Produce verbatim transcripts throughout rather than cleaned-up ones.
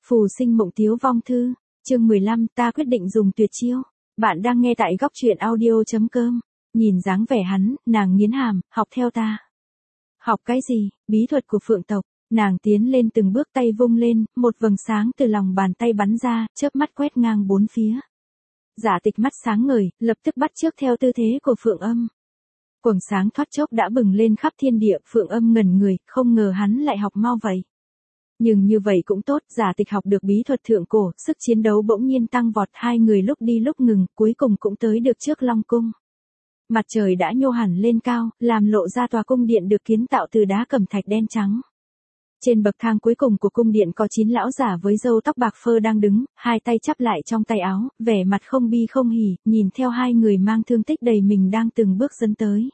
Phù sinh mộng tiếu vong thư, chương mười lăm, ta quyết định dùng tuyệt chiêu. Bạn đang nghe tại góc truyện audio.com. Nhìn dáng vẻ hắn, nàng nghiến hàm, học theo ta. Học cái gì? Bí thuật của phượng tộc. Nàng tiến lên từng bước, tay vung lên, một vầng sáng từ lòng bàn tay bắn ra, chớp mắt quét ngang bốn phía. Giả Tịch mắt sáng ngời, lập tức bắt chước theo tư thế của Phượng Âm. Quầng sáng thoát chốc đã bừng lên khắp thiên địa, Phượng Âm ngẩn người, không ngờ hắn lại học mau vậy. Nhưng như vậy cũng tốt, Giả Tịch học được bí thuật thượng cổ, sức chiến đấu bỗng nhiên tăng vọt, hai người lúc đi lúc ngừng, cuối cùng cũng tới được trước Long cung. Mặt trời đã nhô hẳn lên cao, làm lộ ra tòa cung điện được kiến tạo từ đá cẩm thạch đen trắng. Trên bậc thang cuối cùng của cung điện có chín lão giả với râu tóc bạc phơ đang đứng, hai tay chắp lại trong tay áo, vẻ mặt không bi không hỉ, nhìn theo hai người mang thương tích đầy mình đang từng bước dẫn tới.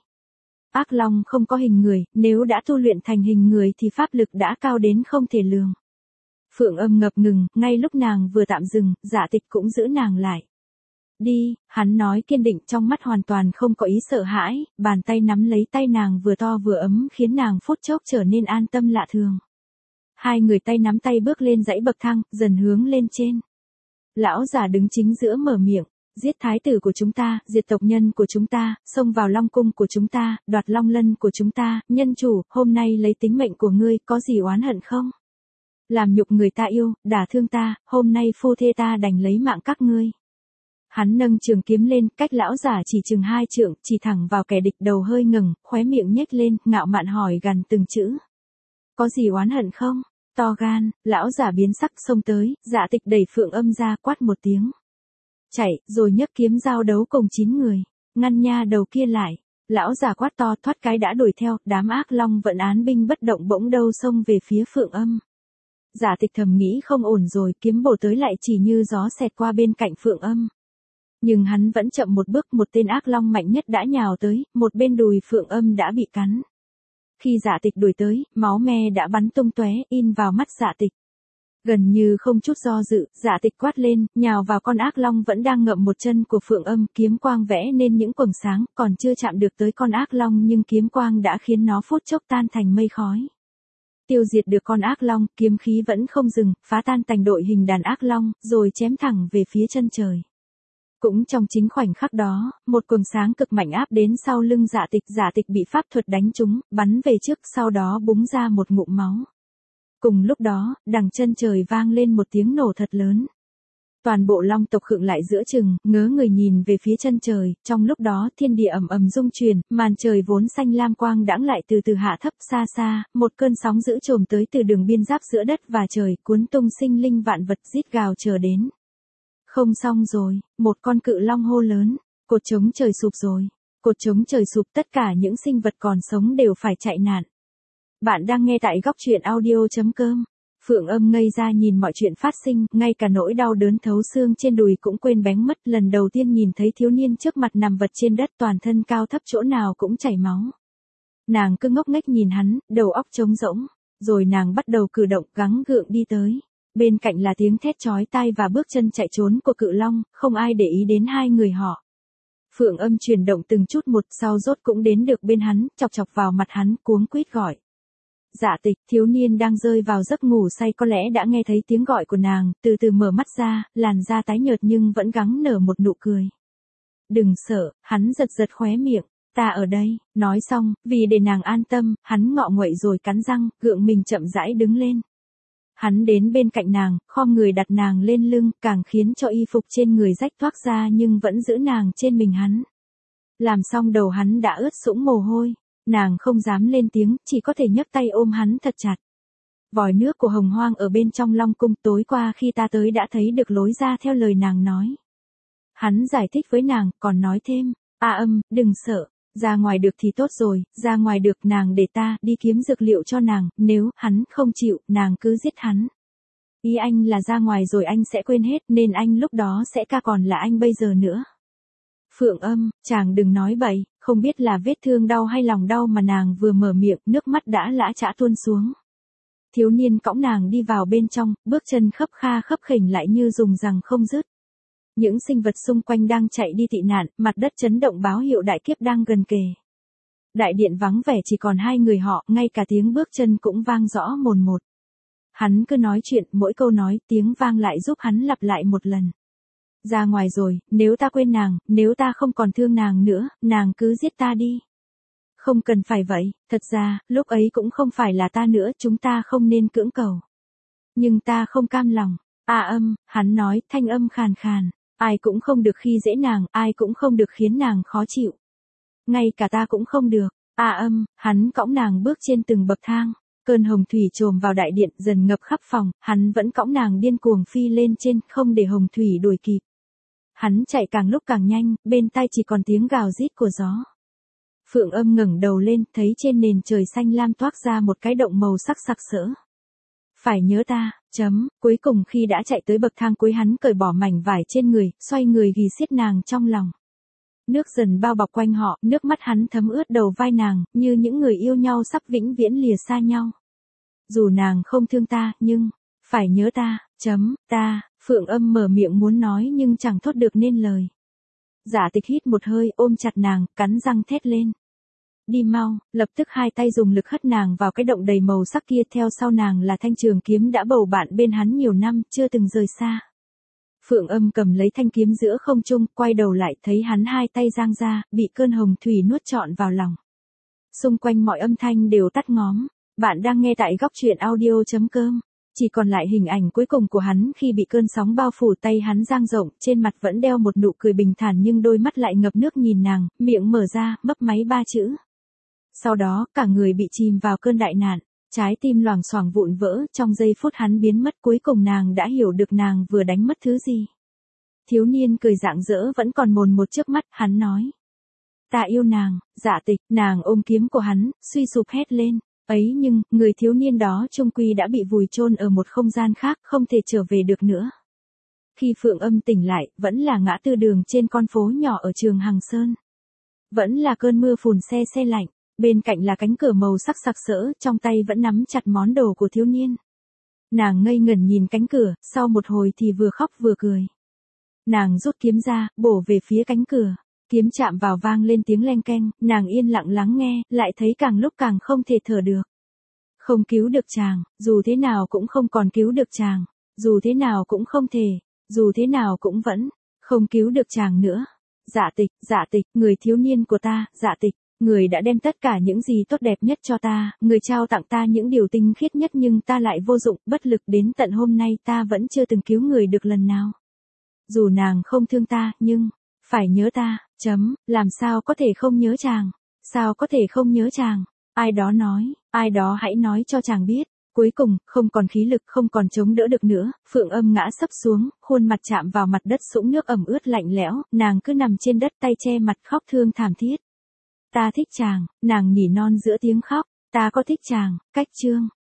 Ác long không có hình người, nếu đã tu luyện thành hình người thì pháp lực đã cao đến không thể lường. Phượng Âm ngập ngừng, ngay lúc nàng vừa tạm dừng, Giả Tịch cũng giữ nàng lại. Đi, hắn nói kiên định, trong mắt hoàn toàn không có ý sợ hãi, bàn tay nắm lấy tay nàng vừa to vừa ấm khiến nàng phút chốc trở nên an tâm lạ thường. Hai người tay nắm tay bước lên dãy bậc thang, dần hướng lên trên. Lão giả đứng chính giữa mở miệng. Giết thái tử của chúng ta, diệt tộc nhân của chúng ta, xông vào Long cung của chúng ta, đoạt Long lân của chúng ta, nhân chủ, hôm nay lấy tính mệnh của ngươi, có gì oán hận không? Làm nhục người ta yêu, đả thương ta, hôm nay phu thê ta đành lấy mạng các ngươi. Hắn nâng trường kiếm lên, cách lão giả chỉ chừng hai trượng, chỉ thẳng vào kẻ địch, đầu hơi ngừng, khóe miệng nhếch lên, ngạo mạn hỏi gằn từng chữ. Có gì oán hận không? To gan, lão giả biến sắc xông tới, Giả Tịch đẩy Phượng Âm ra, quát một tiếng. Chạy, rồi nhấc kiếm giao đấu cùng chín người, ngăn nha đầu kia lại. Lão giả quát to, thoát cái đã đuổi theo, đám ác long vận án binh bất động bỗng đâu xông về phía Phượng Âm. Giả Tịch thầm nghĩ không ổn rồi, kiếm bổ tới lại chỉ như gió xẹt qua bên cạnh Phượng Âm. Nhưng hắn vẫn chậm một bước, một tên ác long mạnh nhất đã nhào tới, một bên đùi Phượng Âm đã bị cắn. Khi Giả Tịch đuổi tới, máu me đã bắn tung tóe, in vào mắt Giả Tịch. Gần như không chút do dự, Giả Tịch quát lên, nhào vào con ác long vẫn đang ngậm một chân của Phượng Âm, kiếm quang vẽ nên những quầng sáng, còn chưa chạm được tới con ác long nhưng kiếm quang đã khiến nó phút chốc tan thành mây khói. Tiêu diệt được con ác long, kiếm khí vẫn không dừng, phá tan thành đội hình đàn ác long, rồi chém thẳng về phía chân trời. Cũng trong chính khoảnh khắc đó, một quầng sáng cực mạnh áp đến sau lưng Giả Tịch, Giả Tịch bị pháp thuật đánh trúng, bắn về trước, sau đó búng ra một ngụm máu. Cùng lúc đó, đằng chân trời vang lên một tiếng nổ thật lớn. Toàn bộ long tộc khựng lại giữa chừng, ngớ người nhìn về phía chân trời, trong lúc đó thiên địa ầm ầm rung chuyển, màn trời vốn xanh lam quang đãng lại từ từ hạ thấp, xa xa, một cơn sóng dữ trồm tới từ đường biên giáp giữa đất và trời, cuốn tung sinh linh vạn vật rít gào chờ đến. Không xong rồi, một con cự long hô lớn, cột trống trời sụp rồi, cột trống trời sụp, tất cả những sinh vật còn sống đều phải chạy nạn. Bạn đang nghe tại góc truyện audio.com. Phượng Âm ngây ra nhìn mọi chuyện phát sinh, ngay cả nỗi đau đớn thấu xương trên đùi cũng quên bén mất, lần đầu tiên nhìn thấy thiếu niên trước mặt nằm vật trên đất, toàn thân cao thấp chỗ nào cũng chảy máu. Nàng cứ ngốc nghếch nhìn hắn, đầu óc trống rỗng, rồi nàng bắt đầu cử động, gắng gượng đi tới. Bên cạnh là tiếng thét chói tai và bước chân chạy trốn của cự long, không ai để ý đến hai người họ. Phượng Âm chuyển động từng chút một, sau rốt cũng đến được bên hắn, chọc chọc vào mặt hắn, cuống quýt gọi. Giả Tịch, thiếu niên đang rơi vào giấc ngủ say có lẽ đã nghe thấy tiếng gọi của nàng, từ từ mở mắt ra, làn da tái nhợt nhưng vẫn gắng nở một nụ cười. Đừng sợ, hắn giật giật khóe miệng, ta ở đây, nói xong, vì để nàng an tâm, hắn ngọ nguậy rồi cắn răng, gượng mình chậm rãi đứng lên. Hắn đến bên cạnh nàng, khom người đặt nàng lên lưng, càng khiến cho y phục trên người rách toác ra nhưng vẫn giữ nàng trên mình hắn. Làm xong đầu hắn đã ướt sũng mồ hôi. Nàng không dám lên tiếng, chỉ có thể nhấc tay ôm hắn thật chặt. Vòi nước của Hồng Hoang ở bên trong Long cung, tối qua khi ta tới đã thấy được lối ra theo lời nàng nói. Hắn giải thích với nàng, còn nói thêm, A Âm, đừng sợ, ra ngoài được thì tốt rồi, ra ngoài được nàng để ta đi kiếm dược liệu cho nàng, nếu hắn không chịu, nàng cứ giết hắn. Ý anh là ra ngoài rồi anh sẽ quên hết, nên anh lúc đó sẽ ca còn là anh bây giờ nữa. Phượng Âm, chàng đừng nói bậy, không biết là vết thương đau hay lòng đau mà nàng vừa mở miệng, nước mắt đã lã chã tuôn xuống. Thiếu niên cõng nàng đi vào bên trong, bước chân khấp kha khấp khểnh lại như dùng rằng không dứt. Những sinh vật xung quanh đang chạy đi tị nạn, mặt đất chấn động báo hiệu đại kiếp đang gần kề. Đại điện vắng vẻ chỉ còn hai người họ, ngay cả tiếng bước chân cũng vang rõ mồn một. hắn cứ nói chuyện, mỗi câu nói, tiếng vang lại giúp hắn lặp lại một lần. Ra ngoài rồi, nếu ta quên nàng, nếu ta không còn thương nàng nữa, nàng cứ giết ta đi. Không cần phải vậy, thật ra, lúc ấy cũng không phải là ta nữa, chúng ta không nên cưỡng cầu. Nhưng ta không cam lòng. À âm, hắn nói, thanh âm khàn khàn. Ai cũng không được khi dễ nàng, ai cũng không được khiến nàng khó chịu. Ngay cả ta cũng không được. À âm, hắn cõng nàng bước trên từng bậc thang. Cơn hồng thủy trồm vào đại điện, dần ngập khắp phòng, hắn vẫn cõng nàng điên cuồng phi lên trên, không để hồng thủy đuổi kịp. Hắn chạy càng lúc càng nhanh, bên tai chỉ còn tiếng gào rít của gió. Phượng Âm ngẩng đầu lên, thấy trên nền trời xanh lam toát ra một cái động màu sắc sặc sỡ. Phải nhớ ta, chấm, cuối cùng khi đã chạy tới bậc thang cuối hắn cởi bỏ mảnh vải trên người, xoay người ghì siết nàng trong lòng. Nước dần bao bọc quanh họ, nước mắt hắn thấm ướt đầu vai nàng, như những người yêu nhau sắp vĩnh viễn lìa xa nhau. Dù nàng không thương ta, nhưng, phải nhớ ta, chấm, ta, Phượng Âm mở miệng muốn nói nhưng chẳng thốt được nên lời. Dạ Tịch hít một hơi, ôm chặt nàng, cắn răng thét lên. Đi mau, lập tức hai tay dùng lực hất nàng vào cái động đầy màu sắc kia, theo sau nàng là thanh trường kiếm đã bầu bạn bên hắn nhiều năm, chưa từng rời xa. Phượng Âm cầm lấy thanh kiếm giữa không trung, quay đầu lại thấy hắn hai tay giang ra, bị cơn hồng thủy nuốt trọn vào lòng. Xung quanh mọi âm thanh đều tắt ngóm. Bạn đang nghe tại góc truyện audio chấm com. Chỉ còn lại hình ảnh cuối cùng của hắn khi bị cơn sóng bao phủ, tay hắn dang rộng, trên mặt vẫn đeo một nụ cười bình thản nhưng đôi mắt lại ngập nước nhìn nàng, miệng mở ra, mấp máy ba chữ. Sau đó, cả người bị chìm vào cơn đại nạn, trái tim loảng xoảng vụn vỡ, trong giây phút hắn biến mất cuối cùng nàng đã hiểu được nàng vừa đánh mất thứ gì. Thiếu niên cười rạng rỡ vẫn còn mồn một trước mắt, hắn nói. Ta yêu nàng, Dạ Tịch, nàng ôm kiếm của hắn, suy sụp hét lên. Ấy nhưng, người thiếu niên đó chung quy đã bị vùi chôn ở một không gian khác, không thể trở về được nữa. Khi Phượng Âm tỉnh lại, vẫn là ngã tư đường trên con phố nhỏ ở Trường Hằng Sơn. Vẫn là cơn mưa phùn se se lạnh, bên cạnh là cánh cửa màu sắc sặc sỡ, trong tay vẫn nắm chặt món đồ của thiếu niên. Nàng ngây ngẩn nhìn cánh cửa, sau một hồi thì vừa khóc vừa cười. Nàng rút kiếm ra, bổ về phía cánh cửa. Kiếm chạm vào vang lên tiếng leng keng, nàng yên lặng lắng nghe, lại thấy càng lúc càng không thể thở được. Không cứu được chàng, dù thế nào cũng không còn cứu được chàng, dù thế nào cũng không thể, dù thế nào cũng vẫn, không cứu được chàng nữa. Dạ Tịch, Dạ Tịch, người thiếu niên của ta, Dạ Tịch, người đã đem tất cả những gì tốt đẹp nhất cho ta, người trao tặng ta những điều tinh khiết nhất nhưng ta lại vô dụng, bất lực đến tận hôm nay ta vẫn chưa từng cứu người được lần nào. Dù nàng không thương ta, nhưng... Phải nhớ ta, chấm, làm sao có thể không nhớ chàng, sao có thể không nhớ chàng, ai đó nói, ai đó hãy nói cho chàng biết. Cuối cùng, không còn khí lực, không còn chống đỡ được nữa, Phượng Âm ngã sấp xuống, khuôn mặt chạm vào mặt đất sũng nước ẩm ướt lạnh lẽo, nàng cứ nằm trên đất tay che mặt khóc thương thảm thiết. Ta thích chàng, nàng nhỉ non giữa tiếng khóc, ta có thích chàng, cách chương.